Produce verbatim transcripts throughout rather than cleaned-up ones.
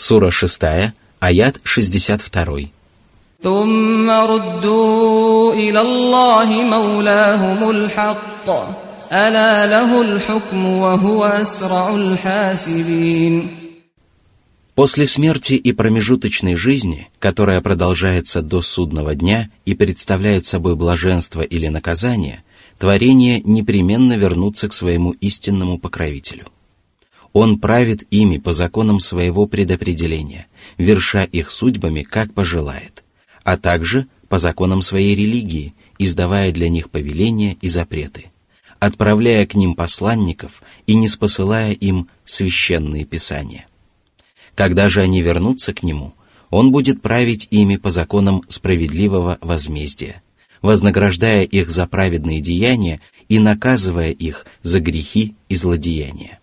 Сура шестая, аят шестьдесят два. ثم ردوا إلى الله مولاهم الحق ألا له الحكم وهو أسرع الحاسبين. После смерти и промежуточной жизни, которая продолжается до судного дня и представляет собой блаженство или наказание, творения непременно вернутся к своему истинному покровителю. Он правит ими по законам своего предопределения, верша их судьбами, как пожелает, а также по законам своей религии, издавая для них повеления и запреты, отправляя к ним посланников и ниспосылая им священные писания. Когда же они вернутся к Нему, Он будет править ими по законам справедливого возмездия, вознаграждая их за праведные деяния и наказывая их за грехи и злодеяния.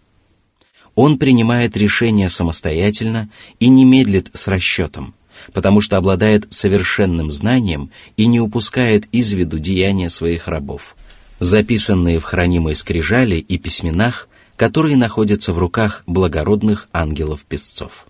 Он принимает решения самостоятельно и не медлит с расчетом, потому что обладает совершенным знанием и не упускает из виду деяния своих рабов, записанные в хранимой скрижали и письменах, которые находятся в руках благородных ангелов-песцов.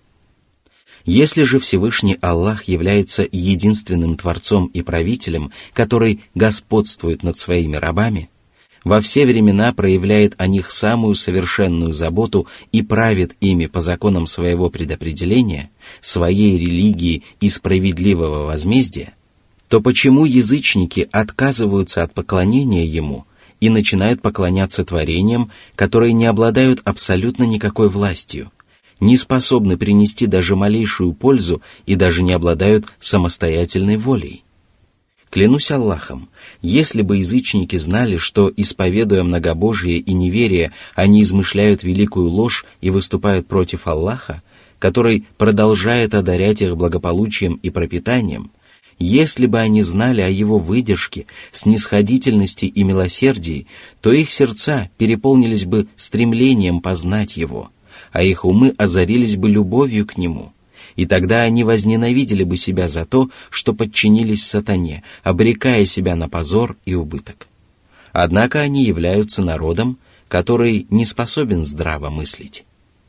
Если же Всевышний Аллах является единственным Творцом и Правителем, который господствует над своими рабами, во все времена проявляет о них самую совершенную заботу и правит ими по законам своего предопределения, своей религии и справедливого возмездия, то почему язычники отказываются от поклонения Ему и начинают поклоняться творениям, которые не обладают абсолютно никакой властью, не способны принести даже малейшую пользу и даже не обладают самостоятельной волей? Клянусь Аллахом, если бы язычники знали, что, исповедуя многобожие и неверие, они измышляют великую ложь и выступают против Аллаха, который продолжает одарять их благополучием и пропитанием, если бы они знали о Его выдержке, снисходительности и милосердии, то их сердца переполнились бы стремлением познать Его, а их умы озарились бы любовью к Нему, и тогда они возненавидели бы себя за то, что подчинились сатане, обрекая себя на позор и убыток. Однако они являются народом, который не способен здраво мыслить.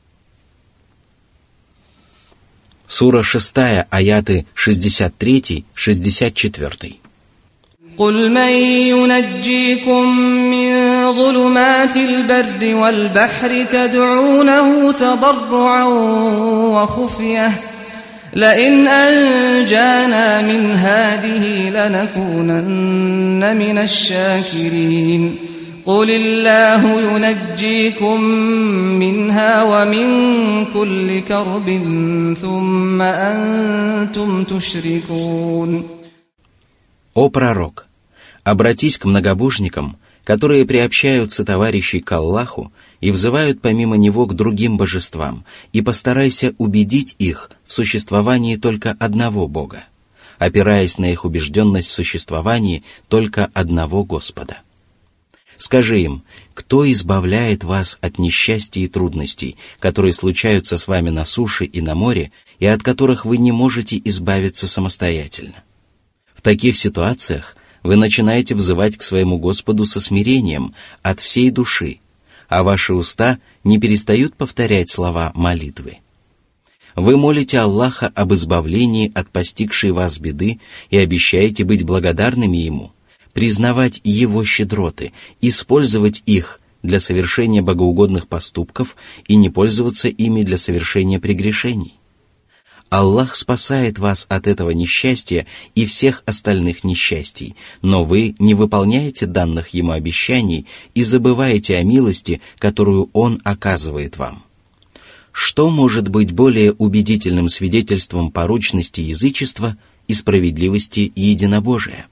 Сура шестая, аяты шестьдесят три — шестьдесят четыре. قل من ينجيكم من ظلمات البر والبحر تدعونه تضرعا وخفية لئن أنجانا من هذه لنكونن من الشاكرين قل الله ينجيكم منها ومن كل كرب ثم أنتم تشركون. О пророк! Обратись к многобожникам, которые приобщаются товарищей к Аллаху и взывают помимо Него к другим божествам, и постарайся убедить их в существовании только одного Бога, опираясь на их убежденность в существовании только одного Господа. Скажи им, кто избавляет вас от несчастий и трудностей, которые случаются с вами на суше и на море, и от которых вы не можете избавиться самостоятельно? В таких ситуациях вы начинаете взывать к своему Господу со смирением от всей души, а ваши уста не перестают повторять слова молитвы. Вы молите Аллаха об избавлении от постигшей вас беды и обещаете быть благодарными Ему, признавать Его щедроты, использовать их для совершения богоугодных поступков и не пользоваться ими для совершения прегрешений. Аллах спасает вас от этого несчастья и всех остальных несчастий, но вы не выполняете данных Ему обещаний и забываете о милости, которую Он оказывает вам. Что может быть более убедительным свидетельством порочности язычества и справедливости единобожия?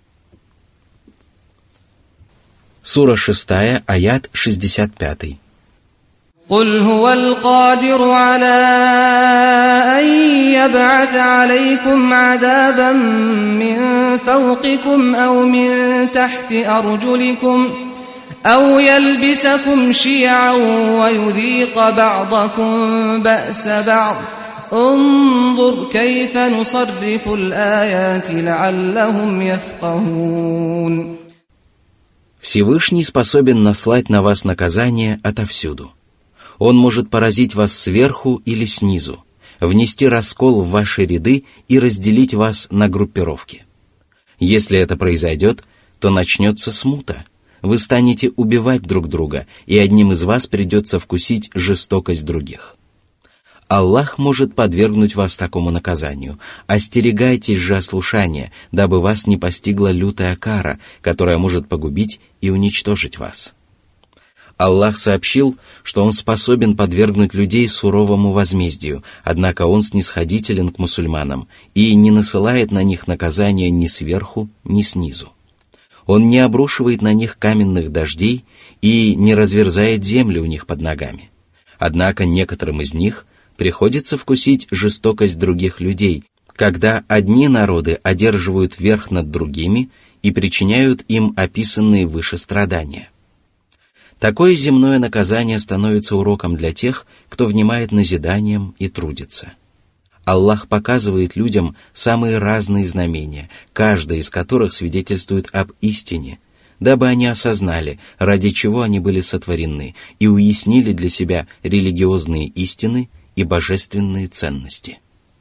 Сура шестая, аят шестьдесят пять. قل هو القادر على أن يبعث عليكم عذابا من فوقكم أو من تحت أرجلكم أو يلبسكم شيعا ويذيق بعضكم بأس بعض انظر كيف نصرف الآيات لعلهم يفقهون. Всевышний способен наслать на вас наказание отовсюду. Он может поразить вас сверху или снизу, внести раскол в ваши ряды и разделить вас на группировки. Если это произойдет, то начнется смута. Вы станете убивать друг друга, и одним из вас придется вкусить жестокость других. Аллах может подвергнуть вас такому наказанию. Остерегайтесь же ослушания, дабы вас не постигла лютая кара, которая может погубить и уничтожить вас. Аллах сообщил, что Он способен подвергнуть людей суровому возмездию, однако Он снисходителен к мусульманам и не насылает на них наказания ни сверху, ни снизу. Он не обрушивает на них каменных дождей и не разверзает землю у них под ногами. Однако некоторым из них приходится вкусить жестокость других людей, когда одни народы одерживают верх над другими и причиняют им описанные выше страдания. Такое земное наказание становится уроком для тех, кто внимает назиданиям и трудится. Аллах показывает людям самые разные знамения, каждое из которых свидетельствует об истине, дабы они осознали, ради чего они были сотворены, и уяснили для себя религиозные истины и божественные ценности.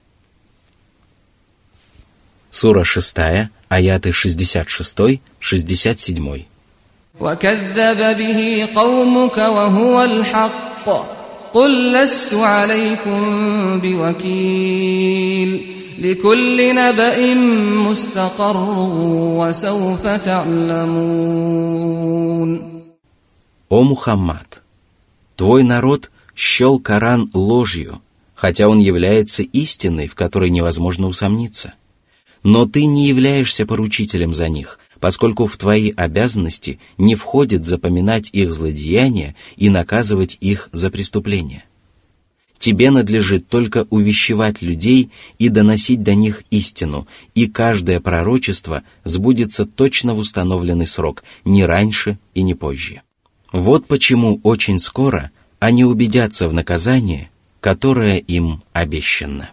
Сура шестая, аяты шестьдесят шесть — шестьдесят семь. وَكَذَّبَ بِهِ قَوْمُكَ وَهُوَ الْحَقُّ قُلْ لَسْتُ عَلَيْكُمْ بِوَكِيلٍ لِكُلِّ نَبَإٍ مُسْتَقَرٌّ وَسَوْفَ تَعْلَمُونَ. О Мухаммад! Твой народ счел Коран ложью, хотя он является истиной, в которой невозможно усомниться. Но ты не являешься поручителем за них, поскольку в твои обязанности не входит запоминать их злодеяния и наказывать их за преступления. Тебе надлежит только увещевать людей и доносить до них истину, и каждое пророчество сбудется точно в установленный срок, не раньше и не позже. Вот почему очень скоро они убедятся в наказании, которое им обещано.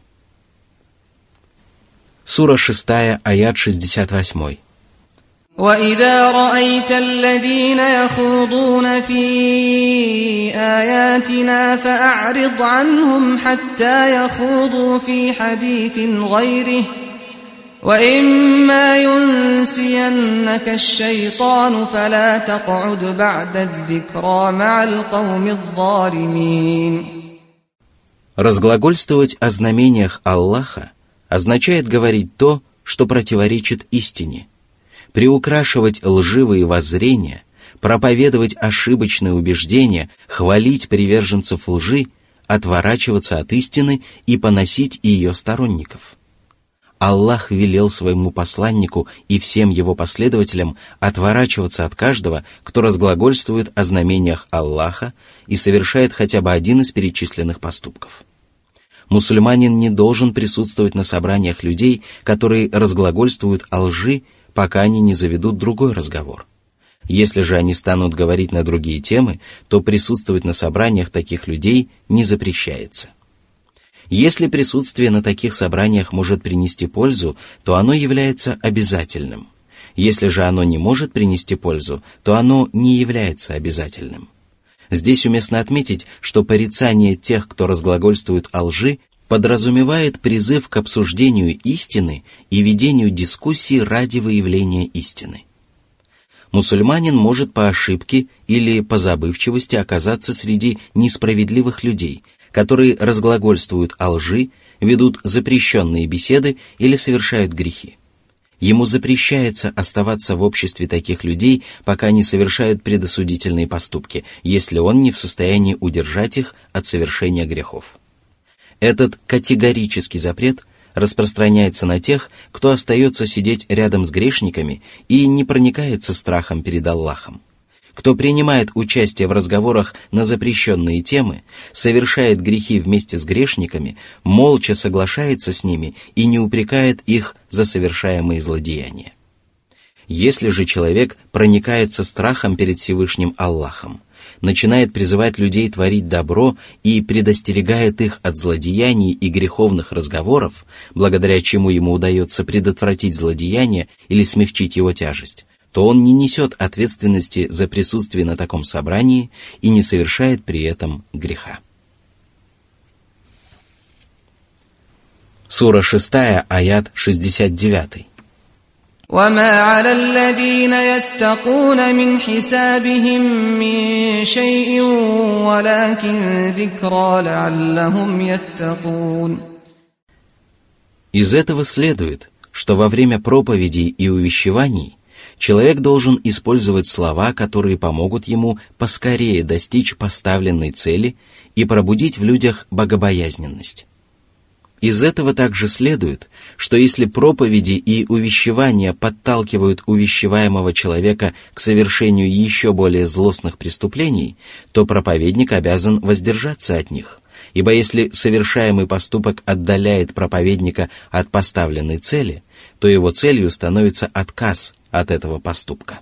Сура шестая, аят шестьдесят восемь. وَإِذَا رَأَيْتَ الَّذِينَ يَخُوضُونَ فِي آيَاتِنَا فَأَعْرِضْ عَنْهُمْ حَتَّى يَخُوضُوا فِي حَدِيثٍ غَيْرِهِ وَإِمَّا يُنْسِيَنَّكَ الشَّيْطَانُ فَلَا تَقْعُدْ بَعْدَ الذِّكْرَى مَعَ الْقَوْمِ الظَّالِمِينَ. Разглагольствовать о знамениях Аллаха означает говорить то, что противоречит истине, приукрашивать лживые воззрения, проповедовать ошибочные убеждения, хвалить приверженцев лжи, отворачиваться от истины и поносить ее сторонников. Аллах велел своему посланнику и всем его последователям отворачиваться от каждого, кто разглагольствует о знамениях Аллаха и совершает хотя бы один из перечисленных поступков. Мусульманин не должен присутствовать на собраниях людей, которые разглагольствуют о лжи, пока они не заведут другой разговор. Если же они станут говорить на другие темы, то присутствовать на собраниях таких людей не запрещается. Если присутствие на таких собраниях может принести пользу, то оно является обязательным. Если же оно не может принести пользу, то оно не является обязательным. Здесь уместно отметить, что порицание тех, кто разглагольствует о лжи, подразумевает призыв к обсуждению истины и ведению дискуссий ради выявления истины. Мусульманин может по ошибке или по забывчивости оказаться среди несправедливых людей, которые разглагольствуют о лжи, ведут запрещенные беседы или совершают грехи. Ему запрещается оставаться в обществе таких людей, пока не совершают предосудительные поступки, если он не в состоянии удержать их от совершения грехов. Этот категорический запрет распространяется на тех, кто остается сидеть рядом с грешниками и не проникается страхом перед Аллахом, кто принимает участие в разговорах на запрещенные темы, совершает грехи вместе с грешниками, молча соглашается с ними и не упрекает их за совершаемые злодеяния. Если же человек проникается страхом перед Всевышним Аллахом, начинает призывать людей творить добро и предостерегает их от злодеяний и греховных разговоров, благодаря чему ему удается предотвратить злодеяние или смягчить его тяжесть, то он не несет ответственности за присутствие на таком собрании и не совершает при этом греха. Сура шестая, аят шестьдесят девять. وما على الذين يتقون من حسابهم من شيء ولكن ذكرى لعلهم يتقون. Из этого следует, что во время проповедей и увещеваний человек должен использовать слова, которые помогут ему поскорее достичь поставленной цели и пробудить в людях богобоязненность. Из этого также следует, что если проповеди и увещевания подталкивают увещеваемого человека к совершению еще более злостных преступлений, то проповедник обязан воздержаться от них, ибо если совершаемый поступок отдаляет проповедника от поставленной цели, то его целью становится отказ от этого поступка.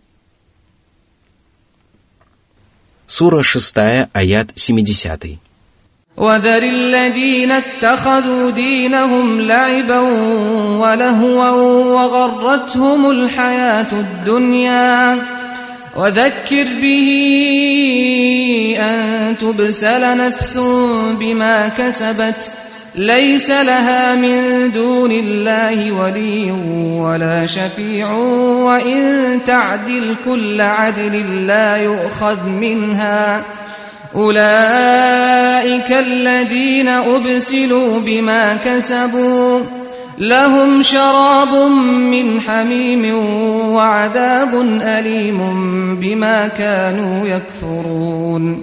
Сура шестая, аят семидесятый. وَذَرِ الَّذِينَ اتَّخَذُوا دِينَهُمْ لَعِبًا وَلَهْوًا وَغَرَّتْهُمُ الْحَيَاةُ الدُّنْيَا وَذَكِّرْ بِهِ أَن تُبْسَلَ نَفْسٌ بِمَا كَسَبَتْ لَيْسَ لَهَا مِن دُونِ اللَّهِ وَلِيٌّ وَلَا شَفِيعٌ وَإِن تَعْدِلْ كُلَّ عَدْلٍ لَّا يُؤْخَذْ مِنْهَا أولئك الذين أبسلوا بما كسبوا لهم شراب من حميم وعذاب أليم بما كانوا يكفرون.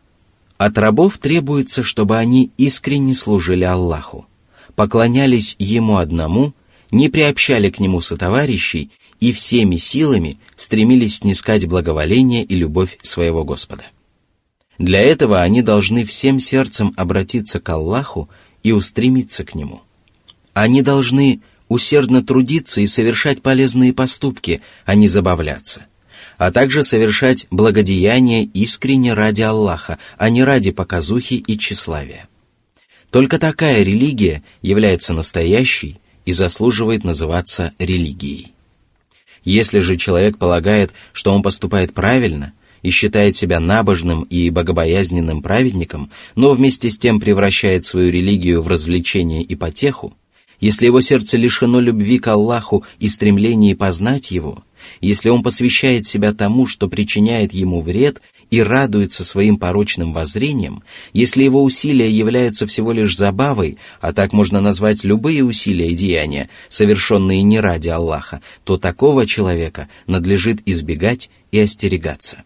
От рабов требуется, чтобы они искренне служили Аллаху, поклонялись Ему одному, не приобщали к Нему сотоварищей и всеми силами стремились снискать благоволение и любовь своего Господа. Для этого они должны всем сердцем обратиться к Аллаху и устремиться к Нему. Они должны усердно трудиться и совершать полезные поступки, а не забавляться, а также совершать благодеяния искренне ради Аллаха, а не ради показухи и тщеславия. Только такая религия является настоящей и заслуживает называться религией. Если же человек полагает, что он поступает правильно, и считает себя набожным и богобоязненным праведником, но вместе с тем превращает свою религию в развлечение и потеху, если его сердце лишено любви к Аллаху и стремления познать Его, если он посвящает себя тому, что причиняет ему вред, и радуется своим порочным воззрениям, если его усилия являются всего лишь забавой, а так можно назвать любые усилия и деяния, совершенные не ради Аллаха, то такого человека надлежит избегать и остерегаться.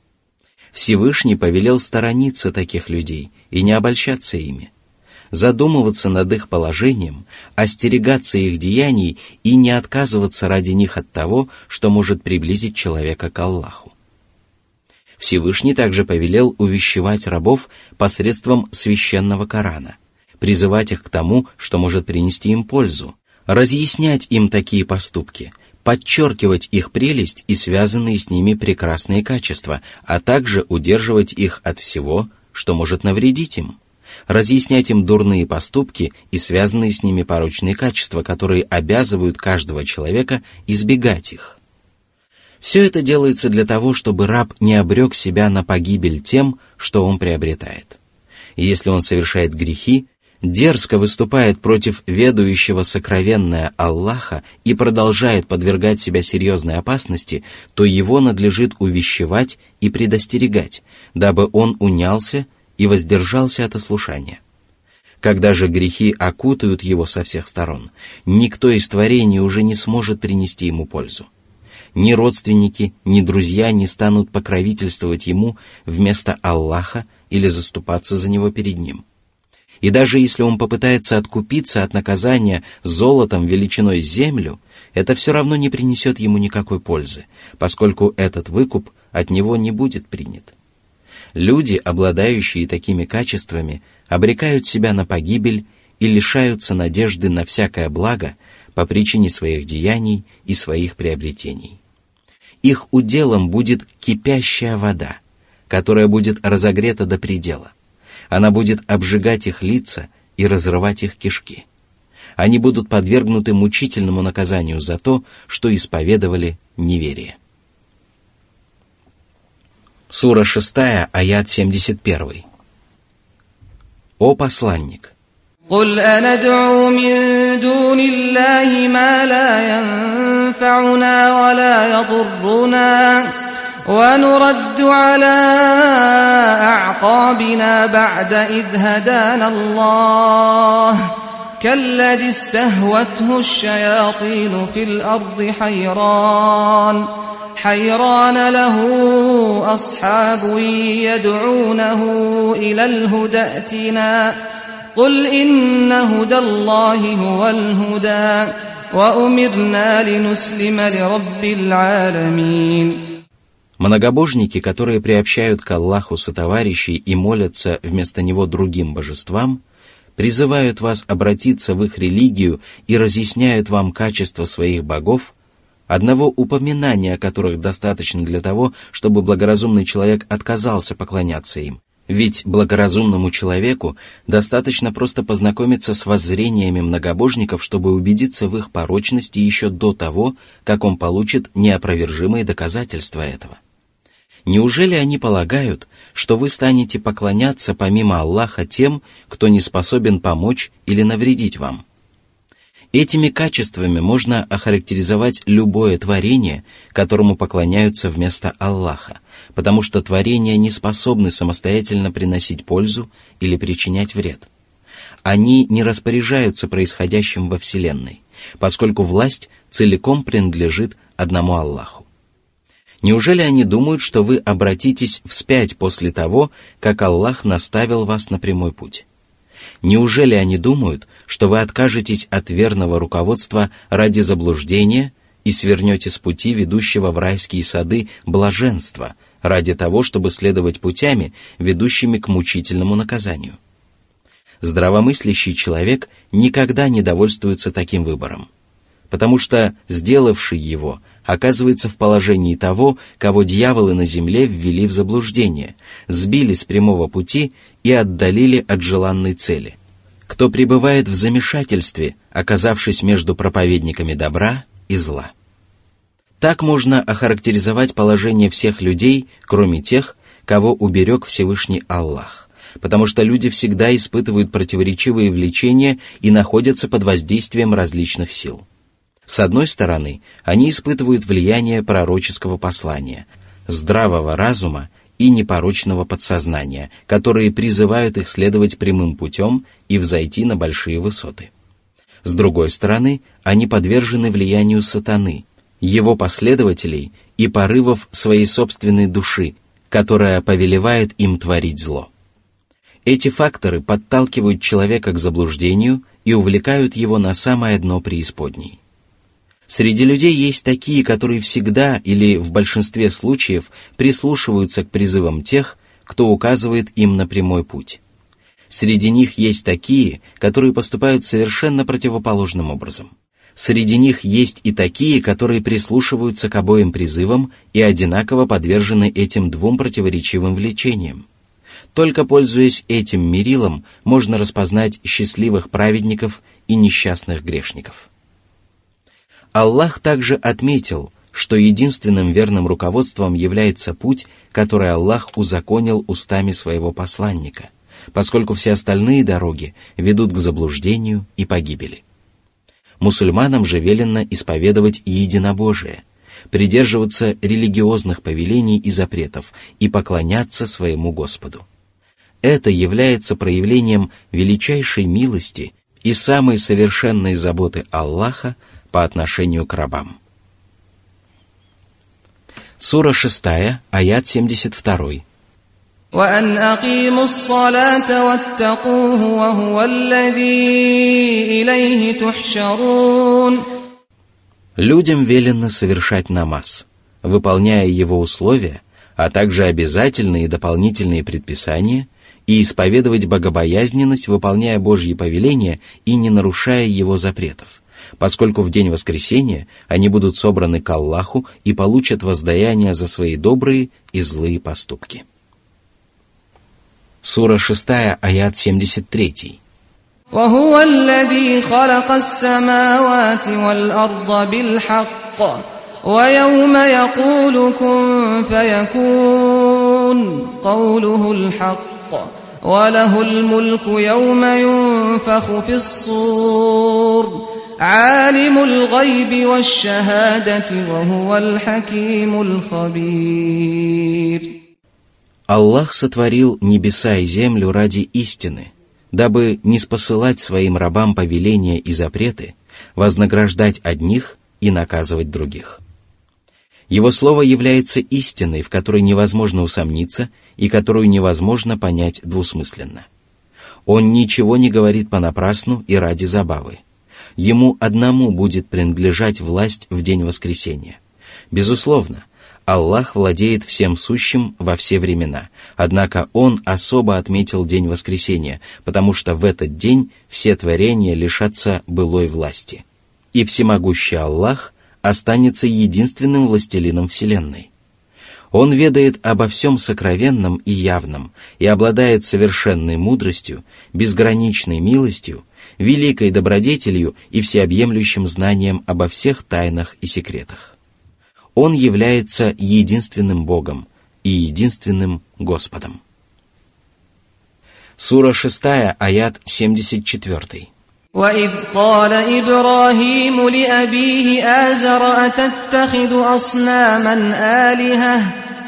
Всевышний повелел сторониться таких людей и не обольщаться ими, задумываться над их положением, остерегаться их деяний и не отказываться ради них от того, что может приблизить человека к Аллаху. Всевышний также повелел увещевать рабов посредством священного Корана, призывать их к тому, что может принести им пользу, разъяснять им такие поступки, подчеркивать их прелесть и связанные с ними прекрасные качества, а также удерживать их от всего, что может навредить им, разъяснять им дурные поступки и связанные с ними порочные качества, которые обязывают каждого человека избегать их. Все это делается для того, чтобы раб не обрек себя на погибель тем, что он приобретает. И если он совершает грехи, дерзко выступает против ведающего сокровенное Аллаха и продолжает подвергать себя серьезной опасности, то его надлежит увещевать и предостерегать, дабы он унялся и воздержался от ослушания. Когда же грехи окутают его со всех сторон, никто из творений уже не сможет принести ему пользу. Ни родственники, ни друзья не станут покровительствовать ему вместо Аллаха или заступаться за него перед ним. И даже если он попытается откупиться от наказания золотом величиной с землю, это все равно не принесет ему никакой пользы, поскольку этот выкуп от него не будет принят. Люди, обладающие такими качествами, обрекают себя на погибель и лишаются надежды на всякое благо по причине своих деяний и своих приобретений. Их уделом будет кипящая вода, которая будет разогрета до предела. Она будет обжигать их лица и разрывать их кишки. Они будут подвергнуты мучительному наказанию за то, что исповедовали неверие. Сура шестая, аят семьдесят один. О посланник! قل أندعو من دون الله ما لا ينفعنا ولا يضرنا ونرد على أعقابنا بعد إذ هدانا الله كالذي استهوته الشياطين في الأرض حيران حيران له أصحاب يدعونه إلى الهدى ائتنا قل إن هدى الله هو الهدى وأمرنا لنسلم لرب العالمين. Многобожники, которые приобщают к Аллаху сотоварищей и молятся вместо него другим божествам, призывают вас обратиться в их религию и разъясняют вам качества своих богов, одного упоминания о которых достаточно для того, чтобы благоразумный человек отказался поклоняться им. Ведь благоразумному человеку достаточно просто познакомиться с воззрениями многобожников, чтобы убедиться в их порочности еще до того, как он получит неопровержимые доказательства этого. Неужели они полагают, что вы станете поклоняться помимо Аллаха тем, кто не способен помочь или навредить вам? Этими качествами можно охарактеризовать любое творение, которому поклоняются вместо Аллаха, потому что творения не способны самостоятельно приносить пользу или причинять вред. Они не распоряжаются происходящим во Вселенной, поскольку власть целиком принадлежит одному Аллаху. Неужели они думают, что вы обратитесь вспять после того, как Аллах наставил вас на прямой путь? Неужели они думают, что вы откажетесь от верного руководства ради заблуждения и свернете с пути, ведущего в райские сады, блаженства, ради того, чтобы следовать путями, ведущими к мучительному наказанию? Здравомыслящий человек никогда не довольствуется таким выбором, потому что сделавший его оказывается в положении того, кого дьяволы на земле ввели в заблуждение, сбили с прямого пути и отдалили от желанной цели. Кто пребывает в замешательстве, оказавшись между проповедниками добра и зла. Так можно охарактеризовать положение всех людей, кроме тех, кого уберег Всевышний Аллах, потому что люди всегда испытывают противоречивые влечения и находятся под воздействием различных сил. С одной стороны, они испытывают влияние пророческого послания, здравого разума и непорочного подсознания, которые призывают их следовать прямым путем и взойти на большие высоты. С другой стороны, они подвержены влиянию сатаны, его последователей и порывов своей собственной души, которая повелевает им творить зло. Эти факторы подталкивают человека к заблуждению и увлекают его на самое дно преисподней. Среди людей есть такие, которые всегда или в большинстве случаев прислушиваются к призывам тех, кто указывает им на прямой путь. Среди них есть такие, которые поступают совершенно противоположным образом. Среди них есть и такие, которые прислушиваются к обоим призывам и одинаково подвержены этим двум противоречивым влечениям. Только пользуясь этим мерилом, можно распознать счастливых праведников и несчастных грешников. Аллах также отметил, что единственным верным руководством является путь, который Аллах узаконил устами своего посланника, поскольку все остальные дороги ведут к заблуждению и погибели. Мусульманам же велено исповедовать единобожие, придерживаться религиозных повелений и запретов и поклоняться своему Господу. Это является проявлением величайшей милости и самой совершенной заботы Аллаха по отношению к рабам. Сура шестая, аят семьдесят два. وَأَنْ أَقِيمُوا الصَّلَاةَ وَاتَّقُوهُ وَهُوَ الَّذِي إِلَيْهِ تُحْشَرُونَ. Людям велено совершать намаз, выполняя его условия, а также обязательные и дополнительные предписания, и исповедовать богобоязненность, выполняя Божьи повеления и не нарушая его запретов, поскольку в день воскресения они будут собраны к Аллаху и получат воздаяние за свои добрые и злые поступки. Сура шестая, аят семьдесят три. وَهُوَ الَّذِي خَلَقَ السَّمَاوَاتِ وَالْأَرْضَ بِالْحَقِّ وَيَوْمَ يَقُولُ كُن فَيَكُونُ قَوْلُهُ الْحَقُّ وله الملك يوم ينفخ في الصور عالم الغيب والشهادة وهو الحكيم الخبير. Аллах сотворил небеса и землю ради истины, дабы ниспосылать своим рабам повеления и запреты, вознаграждать одних и наказывать других. Его слово является истиной, в которой невозможно усомниться и которую невозможно понять двусмысленно. Он ничего не говорит понапрасну и ради забавы. Ему одному будет принадлежать власть в день воскресения. Безусловно, Аллах владеет всем сущим во все времена, однако Он особо отметил день воскресения, потому что в этот день все творения лишатся былой власти. И всемогущий Аллах останется единственным властелином вселенной. Он ведает обо всем сокровенном и явном и обладает совершенной мудростью, безграничной милостью, великой добродетелью и всеобъемлющим знанием обо всех тайнах и секретах. Он является единственным Богом и единственным Господом. Сура шестая, аят семьдесят четыре. وَإِذْ قَالَ إِبْرَاهِيمُ لِأَبِيهِ آزَرَ أَتَتَّخِذُ أَصْنَامًا آلِهَةً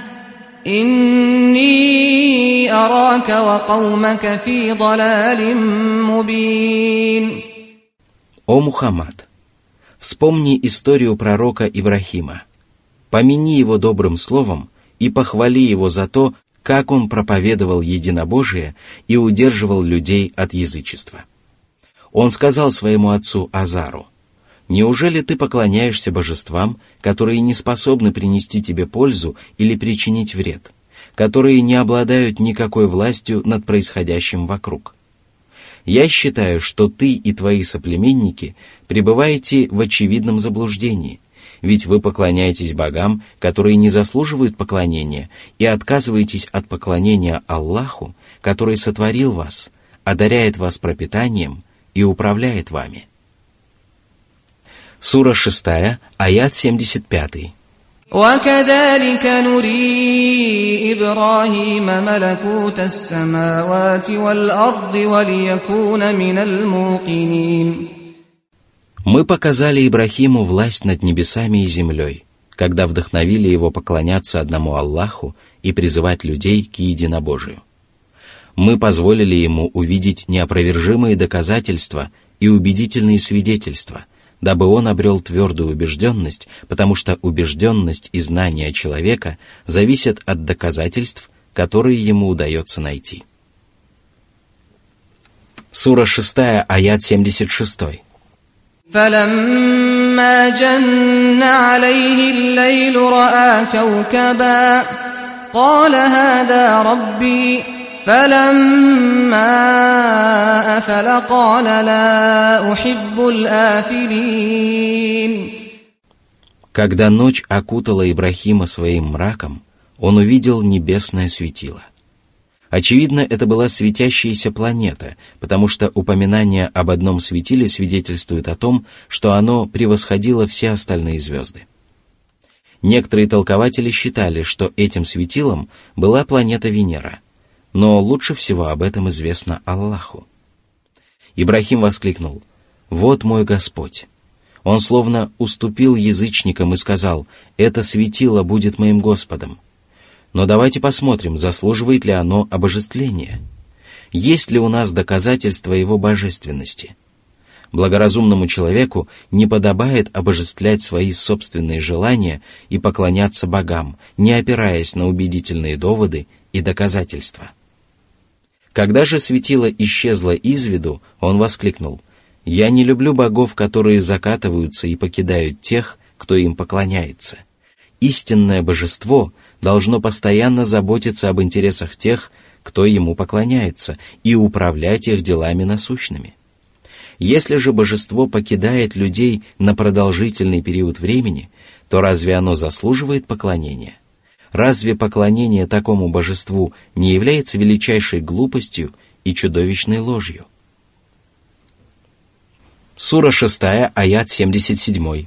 إِنِّي أَرَاكَ وَقَوْمَكَ فِي ضَلَالٍ مُبِينٍ. О Мухаммад, вспомни историю пророка Ибрахима, помяни его добрым словом и похвали его за то, как он проповедовал единобожие и удерживал людей от язычества. Он сказал своему отцу Азару: «Неужели ты поклоняешься божествам, которые не способны принести тебе пользу или причинить вред, которые не обладают никакой властью над происходящим вокруг? Я считаю, что ты и твои соплеменники пребываете в очевидном заблуждении, ведь вы поклоняетесь богам, которые не заслуживают поклонения, и отказываетесь от поклонения Аллаху, который сотворил вас, одаряет вас пропитанием и управляет вами». Сура шестая, аят семьдесят пять. وَكَذَلِكَ نُرِي إِبْرَاهِيمَ مَلَكُوتَ السَّمَاوَاتِ وَالْأَرْضِ وَلِيَكُونَ مِنَ الْمُوقِنِينَ. Мы показали Ибрахиму власть над небесами и землей, когда вдохновили его поклоняться одному Аллаху и призывать людей к единобожию. Мы позволили ему увидеть неопровержимые доказательства и убедительные свидетельства, дабы он обрел твердую убежденность, потому что убежденность и знания человека зависят от доказательств, которые ему удается найти. Сура шестая, аят семьдесят шесть. فَلَمَّا جَنَّ عَلَيْهِ اللَّيْلُ رَأَى كَوْكَبًا قَالَ هَذَا رَبِّي فَلَمَّا أَفَلَ قَالَ لَا أُحِبُّ الْآفِلِينَ. Когда ночь окутала Ибрахима своим мраком, он увидел небесное светило. Очевидно, это была светящаяся планета, потому что упоминание об одном светиле свидетельствует о том, что оно превосходило все остальные звезды. Некоторые толкователи считали, что этим светилом была планета Венера, но лучше всего об этом известно Аллаху. Ибрахим воскликнул: «Вот мой Господь!» Он словно уступил язычникам и сказал: «Это светило будет моим Господом». Но давайте посмотрим, заслуживает ли оно обожествления. Есть ли у нас доказательства его божественности? Благоразумному человеку не подобает обожествлять свои собственные желания и поклоняться богам, не опираясь на убедительные доводы и доказательства. Когда же светило исчезло из виду, он воскликнул: «Я не люблю богов, которые закатываются и покидают тех, кто им поклоняется. Истинное божество должно постоянно заботиться об интересах тех, кто ему поклоняется, и управлять их делами насущными. Если же божество покидает людей на продолжительный период времени, то разве оно заслуживает поклонения? Разве поклонение такому божеству не является величайшей глупостью и чудовищной ложью?» Сура шестая, аят семьдесят семь.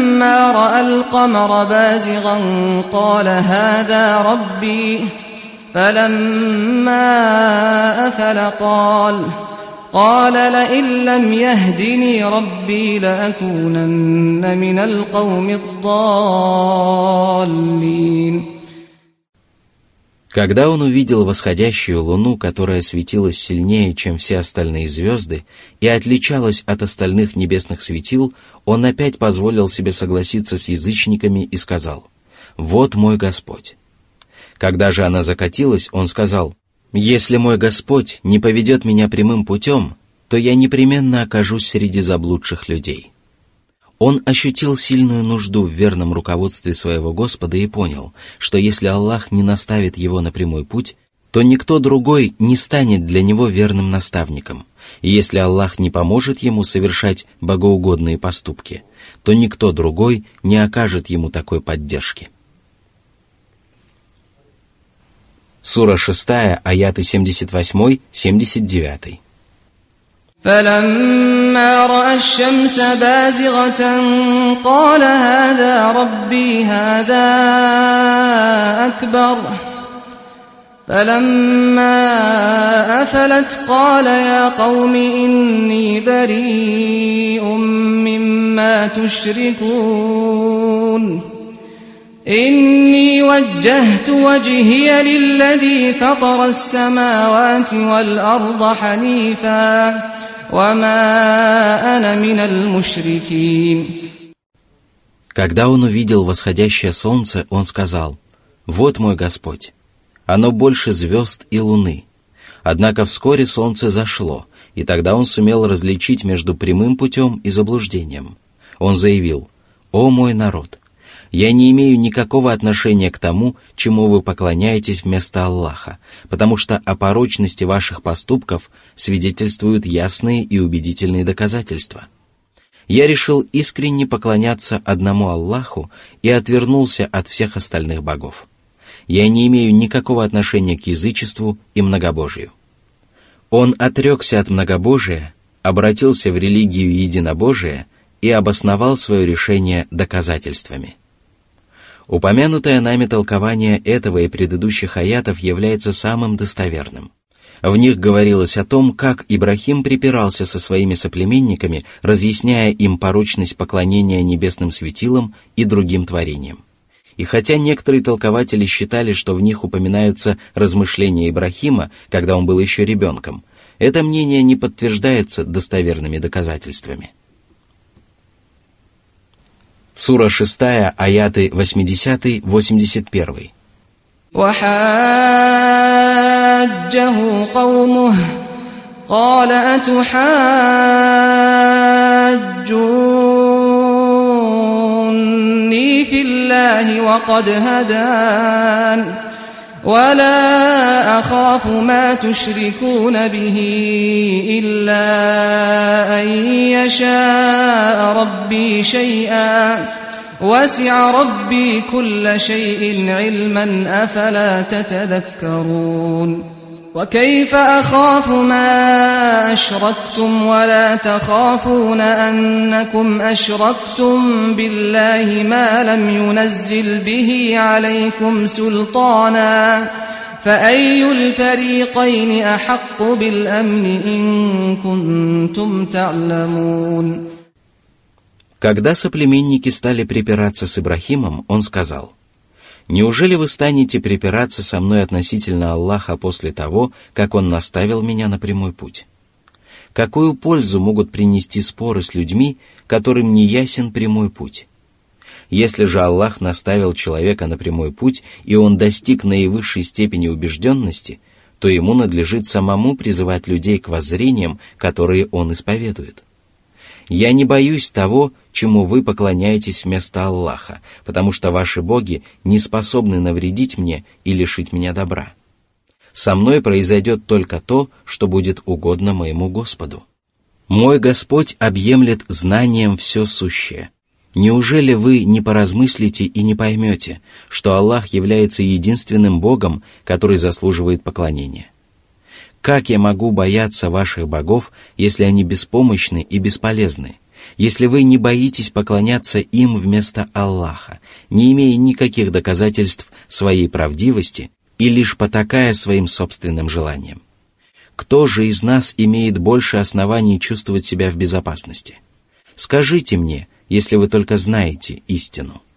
فَلَمَّا رَأَى الْقَمَرَ بَازِغًا قَالَ هَذَا رَبِّي فلما أفل قال قال لئن لم يهدني ربي لأكونن من القوم الضالين. Когда он увидел восходящую луну, которая светилась сильнее, чем все остальные звезды, и отличалась от остальных небесных светил, он опять позволил себе согласиться с язычниками и сказал: «Вот мой Господь». Когда же она закатилась, он сказал: «Если мой Господь не поведет меня прямым путем, то я непременно окажусь среди заблудших людей». Он ощутил сильную нужду в верном руководстве своего Господа и понял, что если Аллах не наставит его на прямой путь, то никто другой не станет для него верным наставником. И если Аллах не поможет ему совершать богоугодные поступки, то никто другой не окажет ему такой поддержки. Сура шестая, аяты семьдесят восемь — семьдесят девять. فلما رأى الشمس بازغة قال هذا ربي هذا أكبر فلما أفلت قال يا قوم إني بريء مما تشركون إني وجهت وجهي للذي فطر السماوات والأرض حنيفا وما أنا من المشركين. Когда он увидел восходящее солнце, он сказал: «Вот мой Господь, оно больше звезд и луны». Однако вскоре солнце зашло, и тогда он сумел различить между прямым путем и заблуждением. Он заявил: «О мой народ! Я не имею никакого отношения к тому, чему вы поклоняетесь вместо Аллаха, потому что о порочности ваших поступков свидетельствуют ясные и убедительные доказательства. Я решил искренне поклоняться одному Аллаху и отвернулся от всех остальных богов. Я не имею никакого отношения к язычеству и многобожию». Он отрекся от многобожия, обратился в религию единобожия и обосновал свое решение доказательствами. Упомянутое нами толкование этого и предыдущих аятов является самым достоверным. В них говорилось о том, как Ибрахим припирался со своими соплеменниками, разъясняя им порочность поклонения небесным светилам и другим творениям. И хотя некоторые толкователи считали, что в них упоминаются размышления Ибрахима, когда он был еще ребенком, это мнение не подтверждается достоверными доказательствами. Сура шестая, аяты восемьдесят — восемьдесят один. وحاجه قومه قال أتحاجوني في الله وقد هدان ولا أخاف ما تشركون به إلا أن يشاء ربي شيئا وسع ربي كل شيء علما أفلا تتذكرون وكيف أخاف ما أشركتم ولا تخافون أنكم أشركتم بالله ما لم ينزل به عليكم سلطانا فأي الفريقين أحق بالأمن إن كنتم تعلمون. Когда соплеменники стали припираться с Ибрахимом, он сказал: «Неужели вы станете припираться со мной относительно Аллаха после того, как Он наставил меня на прямой путь? Какую пользу могут принести споры с людьми, которым не ясен прямой путь? Если же Аллах наставил человека на прямой путь, и он достиг наивысшей степени убежденности, то ему надлежит самому призывать людей к воззрениям, которые он исповедует. Я не боюсь того, чему вы поклоняетесь вместо Аллаха, потому что ваши боги не способны навредить мне и лишить меня добра. Со мной произойдет только то, что будет угодно моему Господу. Мой Господь объемлет знанием все сущее. Неужели вы не поразмыслите и не поймете, что Аллах является единственным Богом, который заслуживает поклонения? Как я могу бояться ваших богов, если они беспомощны и бесполезны, если вы не боитесь поклоняться им вместо Аллаха, не имея никаких доказательств своей правдивости и лишь потакая своим собственным желаниям. Кто же из нас имеет больше оснований чувствовать себя в безопасности? Скажите мне, если вы только знаете истину.